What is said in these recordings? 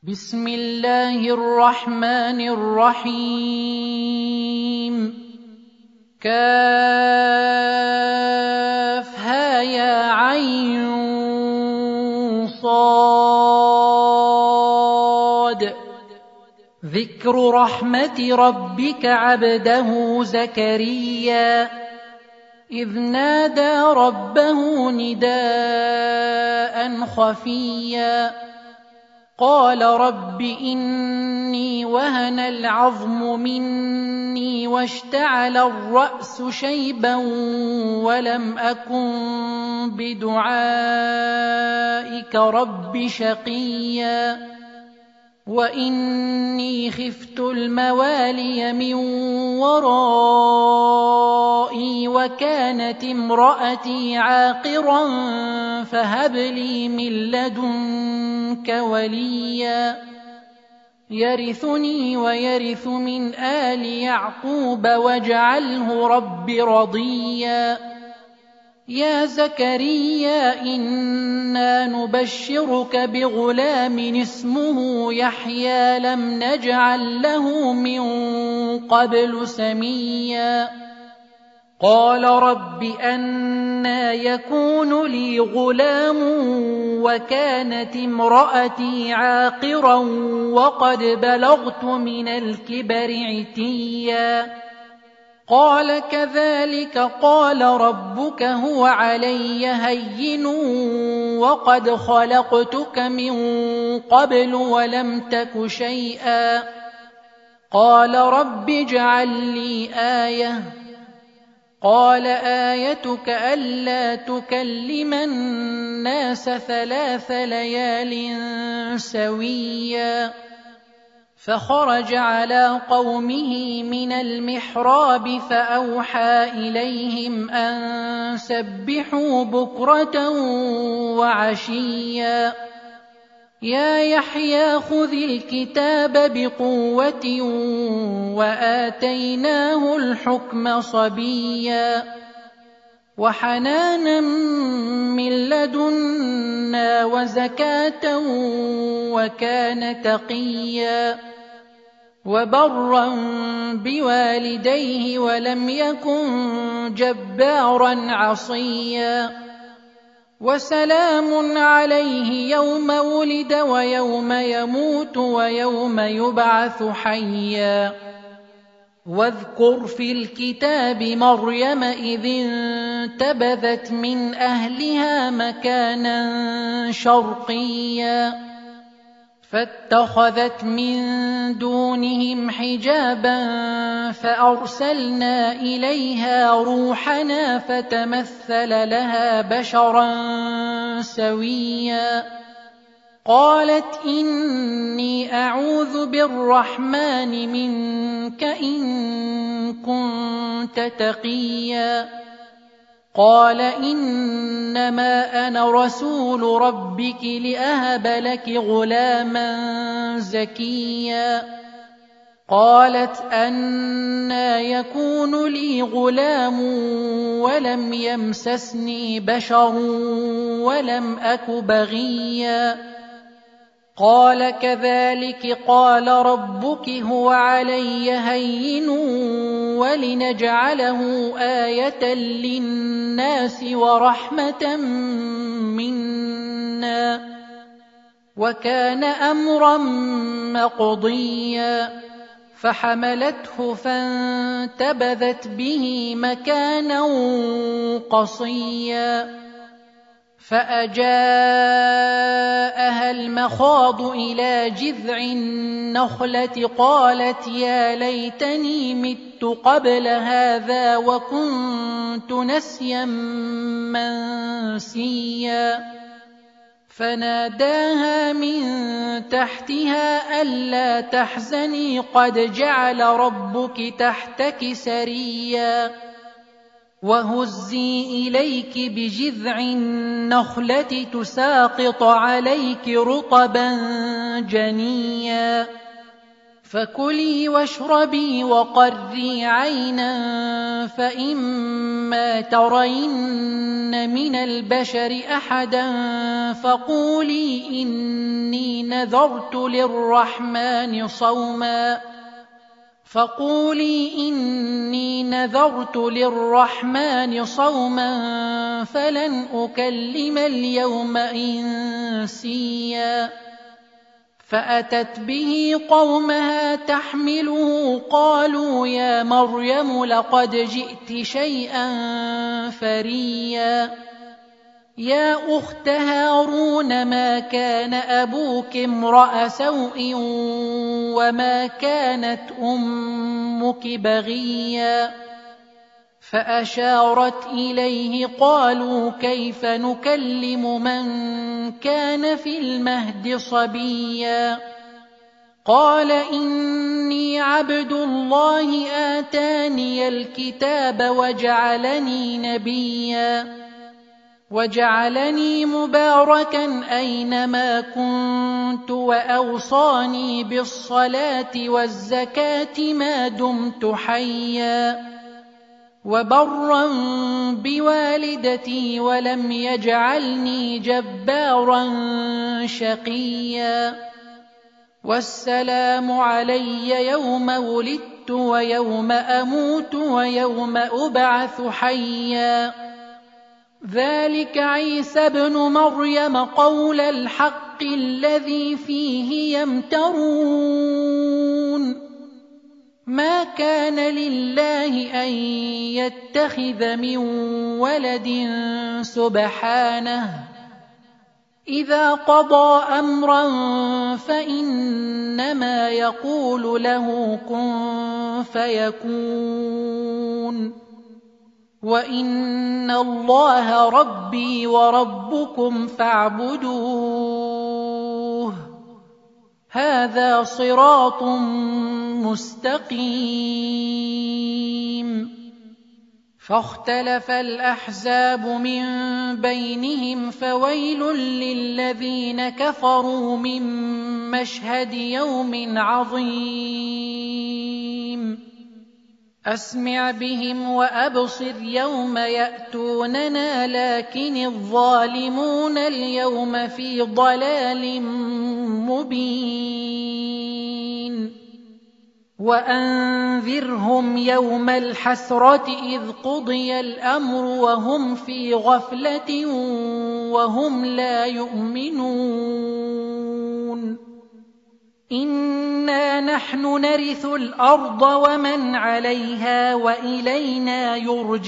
بسم الله الرحمن الرحيم كافها يا عين صاد ذكر رحمة ربك عبده زكريا إذ نادى ربه نداء خفيا قال رب إني وهن العظم مني واشتعل الرأس شيبا ولم أكن بدعائك رب شقيا وإني خفت الموالي من ورائي وكانت امرأتي عاقرا فهب لي من لدنك وليا يرثني ويرث من آل يعقوب واجعله رب رضيا يا زكريا إنا نبشرك بغلام اسمه يحيى لم نجعل له من قبل سميا قال رب أنى يكون لي غلام وكانت امرأتي عاقرا وقد بلغت من الكبر عتيا قال كذلك قال ربك هو علي هين وقد خلقتك من قبل ولم تك شيئا قال رب اجعل لي آية قال آيتك ألا تكلم الناس 3 ليال سويا فخرج على قومه من المحراب فأوحى إليهم أن سبحوا بكرة وعشيا يا يحيى خذ الكتاب بقوة وآتيناه الحكم صبيا وحنانا من لدنا وزكاة وكان تقيا وبرا بوالديه ولم يكن جبارا عصيا وسلام عليه يوم ولد ويوم يموت ويوم يبعث حيا واذكر في الكتاب مريم إذ انتبذت من أهلها مكانا شرقيا فاتخذت من دونهم حجابا فأرسلنا إليها روحنا فتمثل لها بشرا سويا قالت إني أعوذ بالرحمن منك إن كنت تقيا قال إنما أنا رسول ربك لأهب لك غلاما زكيا قالت أنى يكون لي غلام ولم يمسسني بشر ولم أك بغيا قال كذلك قال ربك هو علي هين ولنجعله آية للناس ورحمة منا وكان أمرا مقضيا فحملته فانتبذت به مكانا قصيا فأجاءها المخاض إلى جذع النخلة قالت يا ليتني مت قبل هذا وكنت نسيا منسيا فناداها من تحتها ألا تحزني قد جعل ربك تحتك سريا وهزي إليك بجذع النخلة تساقط عليك رطبا جنيا فكلي واشربي وقري عينا فإما ترين من البشر أحدا فقولي إني نذرت للرحمن صوما فلن أكلم اليوم إنسيا. فأتت به قومها تحمله قالوا يا مريم لقد جئت شيئا فريا. يا أخت هارون ما كان أبوك امرأ سوء وما كانت أمك بغيا. فأشارت إليه قالوا كيف نكلم من كان في المهد صبيا. قال إني عبد الله آتاني الكتاب وجعلني نبيا وجعلني مباركا أينما كنت وأوصاني بالصلاة والزكاة ما دمت حيا وبرا بوالدتي ولم يجعلني جبارا شقيا. والسلام علي يوم ولدت ويوم أموت ويوم أبعث حيا. ذلك عيسى ابن مريم قول الحق الذي فيه يمترون. ما كان لله أن يتخذ من ولد سبحانه إذا قضى أمرا فإنما يقول له كن فيكون. وإن الله ربي وربكم فاعبدوه هذا صراط مستقيم. فاختلف الأحزاب من بينهم فويل للذين كفروا من مشهد يوم عظيم. أسمع بهم وأبصر يوم يأتوننا لكن الظالمون اليوم في ضلال مبين. وأنذرهم يوم الحسرة إذ قضي الأمر وهم في غفلة وهم لا يؤمنون. إنا نحن نرث الأرض ومن عليها وإلينا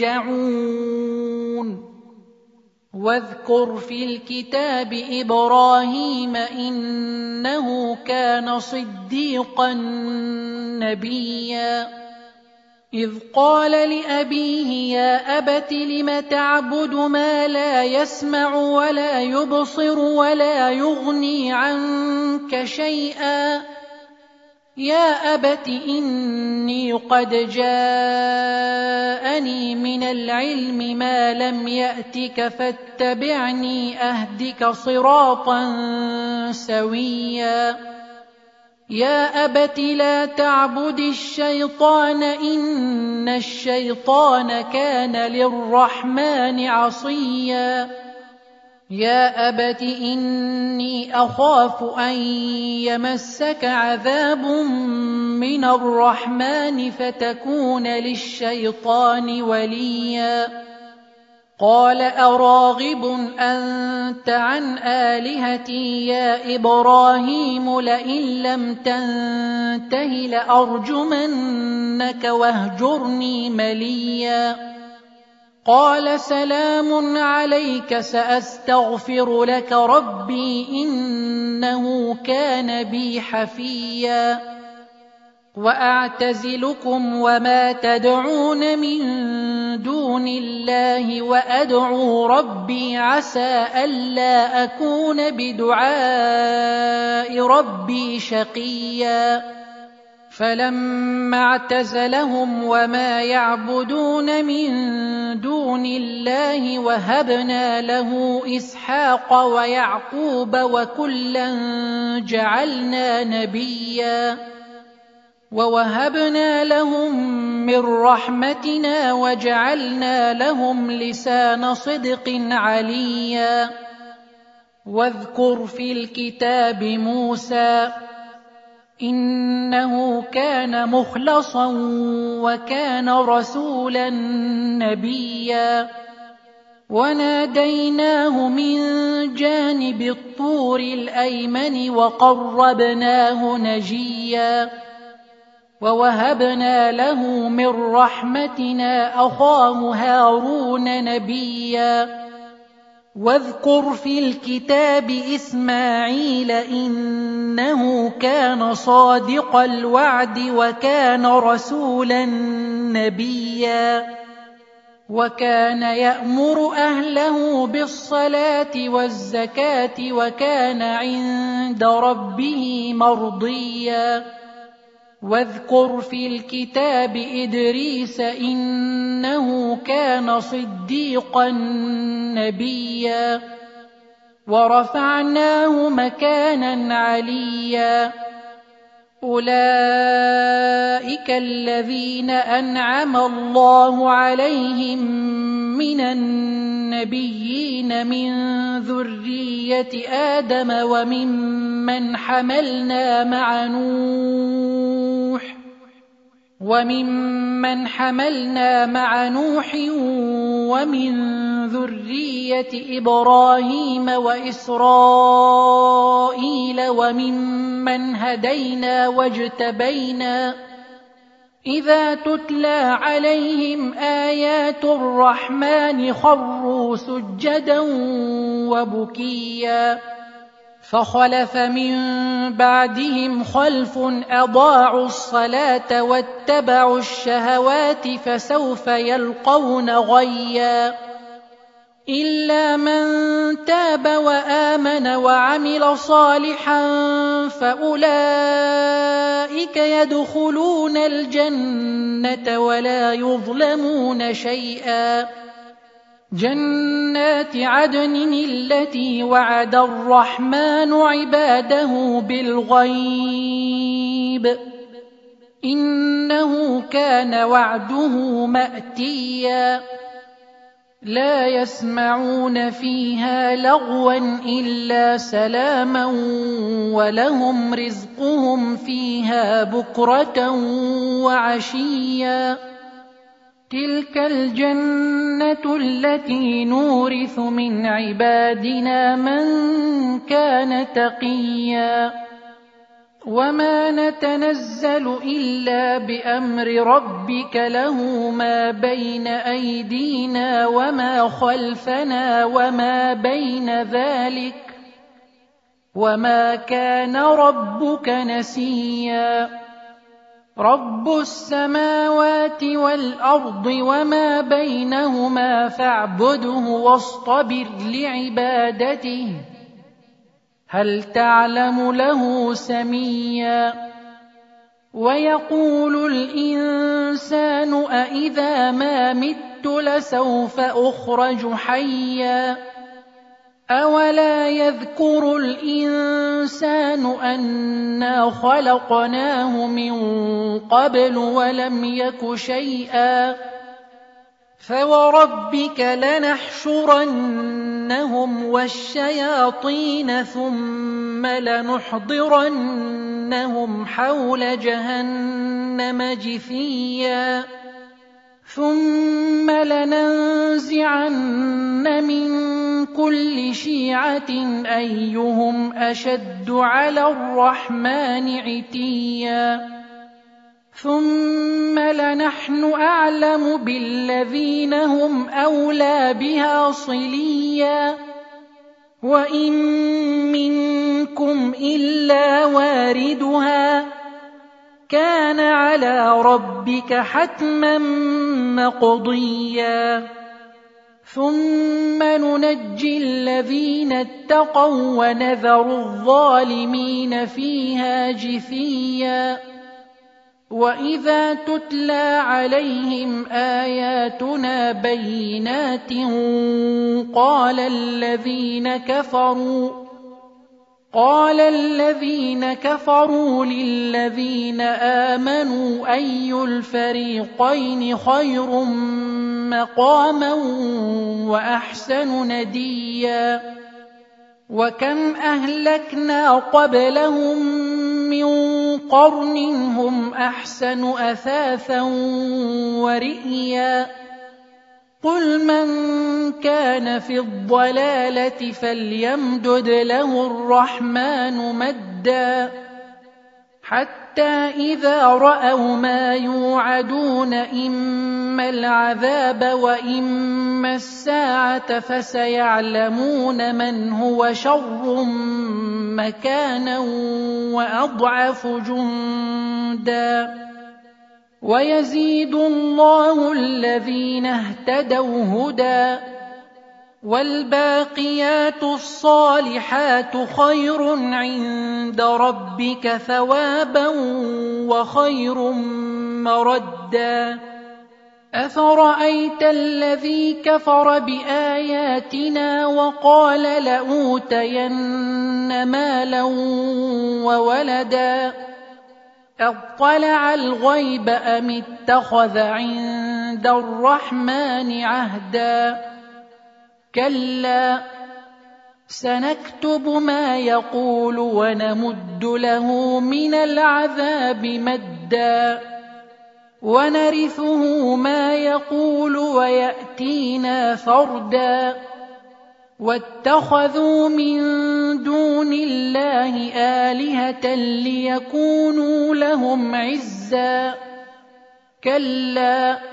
يرجعون. واذكر في الكتاب إبراهيم إنه كان صديقا نبيا. إذ قال لأبيه يا أبت لم تعبد ما لا يسمع ولا يبصر ولا يغني عنك شيئا. يا أبت إني قد جاءني من العلم ما لم يأتك فاتبعني أهدك صراطا سويا. يا أبت لا تعبد الشيطان إن الشيطان كان للرحمن عصيا. يا أبت إني أخاف أن يمسك عذاب من الرحمن فتكون للشيطان وليا. قال أراغب أنت عن آلهتي يا إبراهيم لئن لم تنته لأرجمنك واهجرني مليا. قال سلام عليك سأستغفر لك ربي إنه كان بي حفيا. وأعتزلكم وما تدعون من دون الله وأدعو ربي عسى ألا أكون بدعاء ربي شقيا. فلما اعتزلهم وما يعبدون من دون الله وهبنا له إسحاق ويعقوب وكلا جعلنا نبيا. ووهبنا لهم من رحمتنا وجعلنا لهم لسان صدق عليا واذكر في الكتاب موسى إنه كان مخلصا وكان رسولا نبيا وناديناه من جانب الطور الأيمن وقربناه نجيا ووهبنا له من رحمتنا أخاه هارون نبيا واذكر في الكتاب إسماعيل إنه كان صادق الوعد وكان رسولا نبيا وكان يأمر أهله بالصلاة والزكاة وكان عند ربه مرضيا واذكر في الكتاب إدريس إنه كان صديقا نبيا ورفعناه مكانا عليا أولئك الذين أنعم الله عليهم من النبيين من ذرية آدم وممن حملنا مع نوح ومن ذرية إبراهيم وإسرائيل وممن هدينا واجتبينا إذا تتلى عليهم آيات الرحمن خروا سجدا وبكيا فخلف من بعدهم خلف أضاعوا الصلاة واتبعوا الشهوات فسوف يلقون غيا إلا من تاب وآمن وعمل صالحا فأولئك يدخلون الجنة ولا يظلمون شيئا جنات عدن التي وعد الرحمن عباده بالغيب إنه كان وعده مأتيا لا يسمعون فيها لغوا إلا سلاما ولهم رزقهم فيها بكرة وعشيا تلك الجنة التي نورث من عبادنا من كان تقيا وما نتنزل إلا بأمر ربك له ما بين أيدينا وما خلفنا وما بين ذلك وما كان ربك نسيا رب السماوات والأرض وما بينهما فاعبده واصطبر لعبادته هل تعلم له سميا ويقول الإنسان أإذا ما مت لسوف أخرج حيا أولا يذكر الإنسان أنا خلقناه من قبل ولم يك شيئا فوربك لنحشرنهم والشياطين ثم لنحضرنهم حول جهنم جثيا ثم لننزعن من كل شيعة أيهم أشد على الرحمن عتيا ثم لنحن أعلم بالذين هم أولى بها صليا وإن منكم إلا واردها كان على ربك حتما مقضيا ثم ننجي الذين اتقوا ونذر الظالمين فيها جثيا وإذا تتلى عليهم آياتنا بينات قال قال الذين كفروا للذين آمنوا أي الفريقين خير مقاما وأحسن نديا وكم أهلكنا قبلهم من قرن هم أحسن أثاثا ورئيا قل من كان في الضلالة فليمدد له الرحمن مدا حتى إذا رأوا ما يوعدون إما العذاب وإما الساعة فسيعلمون من هو شر مكانا وأضعف جندا ويزيد الله الذين اهتدوا هدى والباقيات الصالحات خير عند ربك ثوابا وخير مردا أفرأيت الذي كفر بآياتنا وقال لأوتين مالا وولدا أطلع الغيب أم اتخذ عند الرحمن عهدا كلا سنكتب ما يقول ونمد له من العذاب مدا ونرثه ما يقول ويأتينا فردا واتخذوا من دون الله آلهة ليكونوا لهم عزا كلا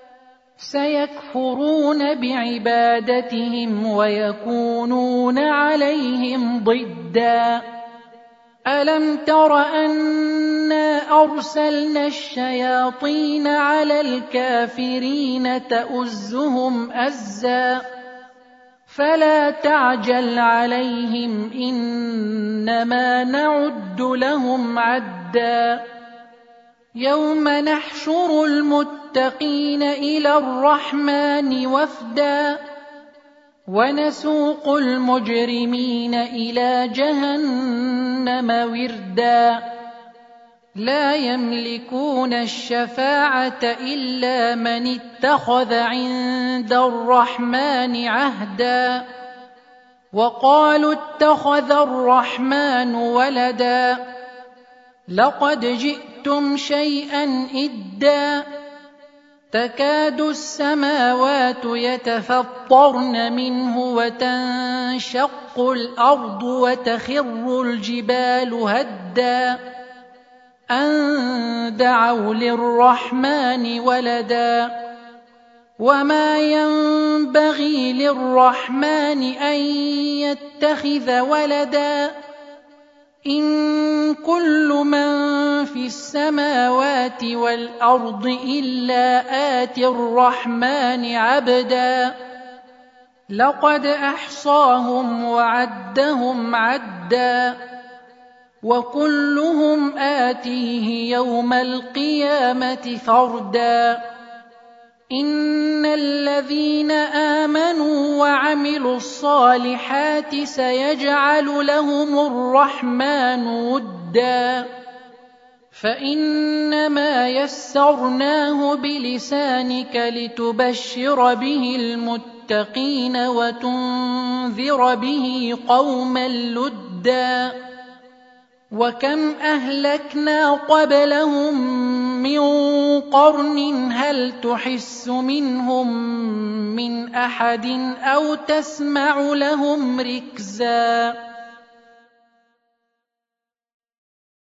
سيكفرون بعبادتهم ويكونون عليهم ضدا ألم تر أنا أرسلنا الشياطين على الكافرين تؤزهم أزا فلا تعجل عليهم إنما نعد لهم عدا يوم نحشر المتقين إلى الرحمن وفدا ونسوق المجرمين إلى جهنم وردا لا يملكون الشفاعة إلا من اتخذ عند الرحمن عهدا وقالوا اتخذ الرحمن ولدا لقد جئتم شيئا إدا تكاد السماوات يتفطرن منه وتنشق الأرض وتخر الجبال هدا أن دعوا للرحمن ولدا وما ينبغي للرحمن أن يتخذ ولدا إن كل من في السماوات والأرض إلا آتي الرحمن عبدا لقد أحصاهم وعدهم عدا وكلهم آتيه يوم القيامة فردا إن الذين آمنوا وعملوا الصالحات سيجعل لهم الرحمن ودا فإنما يسرناه بلسانك لتبشر به المتقين وتنذر به قوما لدا وكم أهلكنا قبلهم من قرن هل تحس منهم من أحد أو تسمع لهم ركزا